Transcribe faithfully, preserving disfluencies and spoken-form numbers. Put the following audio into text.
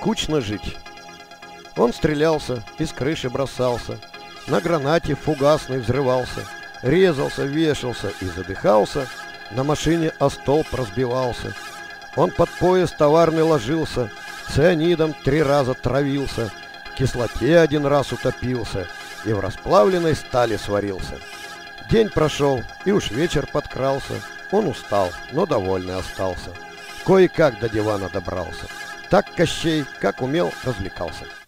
скучно жить. Он стрелялся, из крыши бросался, на гранате фугасный взрывался, резался, вешался и задыхался, на машине о столб разбивался. Он под поезд товарный ложился, цианидом три раза травился, в кислоте один раз утопился и в расплавленной стали сварился. День прошел, и уж вечер подкрался. Он устал, но довольный остался. Кое-как до дивана добрался. Так Кощей, как умел, развлекался.